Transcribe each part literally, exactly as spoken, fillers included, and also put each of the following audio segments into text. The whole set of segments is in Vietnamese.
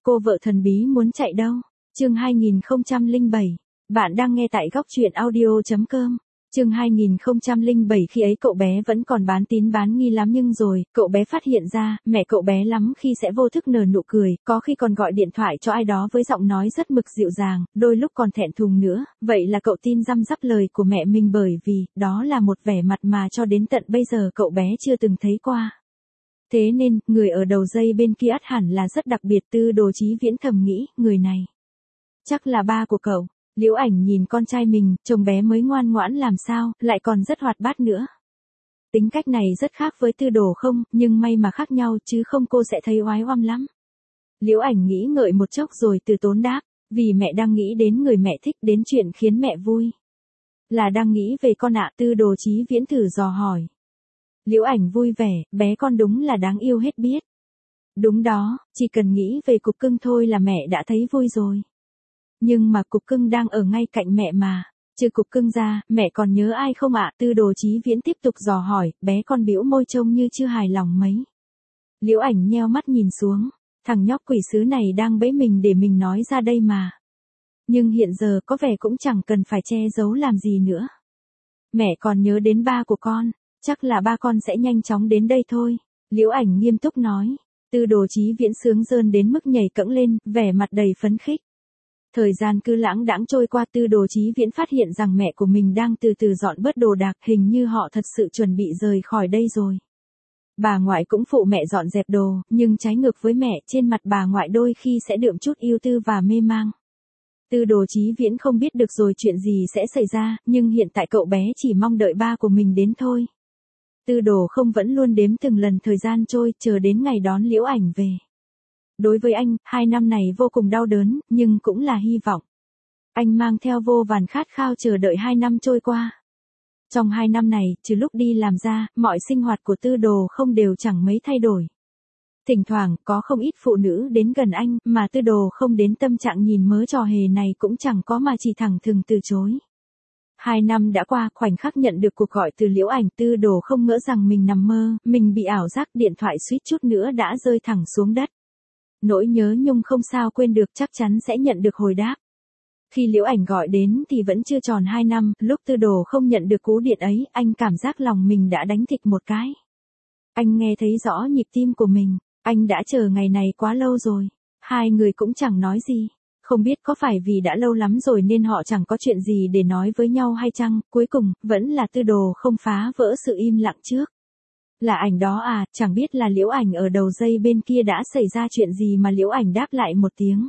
cô vợ thần bí muốn chạy đâu? Chương hai nghìn không trăm lẻ bảy. Bạn đang nghe tại góc truyện audio chấm com. Chương hai nghìn không trăm lẻ bảy khi ấy cậu bé vẫn còn bán tín bán nghi lắm nhưng rồi, cậu bé phát hiện ra, mẹ cậu bé lắm khi sẽ vô thức nở nụ cười, có khi còn gọi điện thoại cho ai đó với giọng nói rất mực dịu dàng, đôi lúc còn thẹn thùng nữa, vậy là cậu tin răm rắp lời của mẹ mình bởi vì, đó là một vẻ mặt mà cho đến tận bây giờ cậu bé chưa từng thấy qua. Thế nên, người ở đầu dây bên kia ắt hẳn là rất đặc biệt. Tư Đồ Chí Viễn thầm nghĩ, người này chắc là ba của cậu. Liễu Ảnh nhìn con trai mình, chồng bé mới ngoan ngoãn làm sao, lại còn rất hoạt bát nữa. Tính cách này rất khác với Tư Đồ không, nhưng may mà khác nhau chứ không cô sẽ thấy oái oăm lắm. Liễu Ảnh nghĩ ngợi một chốc rồi từ tốn đáp, vì mẹ đang nghĩ đến người mẹ thích, đến chuyện khiến mẹ vui. Là đang nghĩ về con ạ. Tư Đồ Chí Viễn thử dò hỏi. Liễu Ảnh vui vẻ, bé con đúng là đáng yêu hết biết. Đúng đó, chỉ cần nghĩ về cục cưng thôi là mẹ đã thấy vui rồi. Nhưng mà cục cưng đang ở ngay cạnh mẹ mà. Trừ cục cưng ra, mẹ còn nhớ ai không ạ? Tư Đồ Chí Viễn tiếp tục dò hỏi, bé con bĩu môi trông như chưa hài lòng mấy. Liễu Ảnh nheo mắt nhìn xuống, thằng nhóc quỷ sứ này đang bẫy mình để mình nói ra đây mà. Nhưng hiện giờ có vẻ cũng chẳng cần phải che giấu làm gì nữa. Mẹ còn nhớ đến ba của con, chắc là ba con sẽ nhanh chóng đến đây thôi. Liễu Ảnh nghiêm túc nói. Tư Đồ Chí Viễn sướng rơn đến mức nhảy cẫng lên, vẻ mặt đầy phấn khích. Thời gian cứ lãng đãng trôi qua. Tư Đồ Chí Viễn phát hiện rằng mẹ của mình đang từ từ dọn bớt đồ đạc, hình như họ thật sự chuẩn bị rời khỏi đây rồi. Bà ngoại cũng phụ mẹ dọn dẹp đồ, nhưng trái ngược với mẹ, trên mặt bà ngoại đôi khi sẽ đượm chút ưu tư và mê mang. Tư Đồ Chí Viễn không biết được rồi chuyện gì sẽ xảy ra, nhưng hiện tại cậu bé chỉ mong đợi ba của mình đến thôi. Tư Đồ không vẫn luôn đếm từng lần thời gian trôi, chờ đến ngày đón Liễu Ảnh về. Đối với anh, hai năm này vô cùng đau đớn, nhưng cũng là hy vọng. Anh mang theo vô vàn khát khao chờ đợi hai năm trôi qua. Trong hai năm này, trừ lúc đi làm ra, mọi sinh hoạt của Tư Đồ không đều chẳng mấy thay đổi. Thỉnh thoảng, có không ít phụ nữ đến gần anh, mà Tư Đồ không đến tâm trạng nhìn mớ trò hề này cũng chẳng có mà chỉ thẳng thừng từ chối. Hai năm đã qua, khoảnh khắc nhận được cuộc gọi từ Liễu Ảnh, Tư Đồ không ngỡ rằng mình nằm mơ, mình bị ảo giác, điện thoại suýt chút nữa đã rơi thẳng xuống đất. Nỗi nhớ nhung không sao quên được, chắc chắn sẽ nhận được hồi đáp. Khi Liễu Ảnh gọi đến thì vẫn chưa tròn hai năm, lúc Tư Đồ không nhận được cú điện ấy, anh cảm giác lòng mình đã đánh thịch một cái. Anh nghe thấy rõ nhịp tim của mình, anh đã chờ ngày này quá lâu rồi. Hai người cũng chẳng nói gì. Không biết có phải vì đã lâu lắm rồi nên họ chẳng có chuyện gì để nói với nhau hay chăng, cuối cùng, vẫn là Tư Đồ không phá vỡ sự im lặng trước. Là Ảnh đó à, chẳng biết là Liễu Ảnh ở đầu dây bên kia đã xảy ra chuyện gì mà Liễu Ảnh đáp lại một tiếng.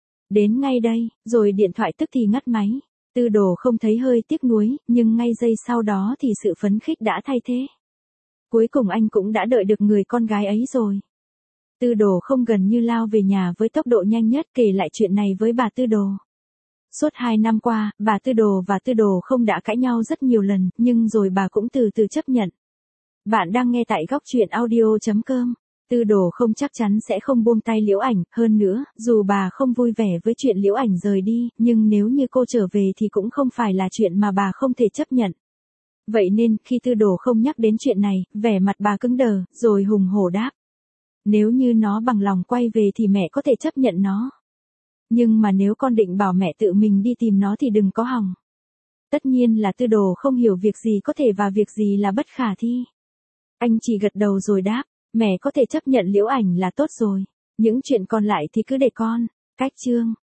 Đến ngay đây, rồi điện thoại tức thì ngắt máy. Tư Đồ không thấy hơi tiếc nuối, nhưng ngay giây sau đó thì sự phấn khích đã thay thế. Cuối cùng anh cũng đã đợi được người con gái ấy rồi. Tư Đồ không gần như lao về nhà với tốc độ nhanh nhất kể lại chuyện này với bà Tư Đồ. Suốt hai năm qua, bà Tư Đồ và Tư Đồ không đã cãi nhau rất nhiều lần, nhưng rồi bà cũng từ từ chấp nhận. Bạn đang nghe tại góc truyện audio chấm com. Tư Đồ không chắc chắn sẽ không buông tay Liễu Ảnh, hơn nữa, dù bà không vui vẻ với chuyện Liễu Ảnh rời đi, nhưng nếu như cô trở về thì cũng không phải là chuyện mà bà không thể chấp nhận. Vậy nên, khi Tư Đồ không nhắc đến chuyện này, vẻ mặt bà cứng đờ, rồi hùng hổ đáp. Nếu như nó bằng lòng quay về thì mẹ có thể chấp nhận nó. Nhưng mà nếu con định bảo mẹ tự mình đi tìm nó thì đừng có hòng. Tất nhiên là Tư Đồ không hiểu việc gì có thể và việc gì là bất khả thi. Anh chỉ gật đầu rồi đáp, mẹ có thể chấp nhận Liễu Ảnh là tốt rồi. Những chuyện còn lại thì cứ để con. Cách chương.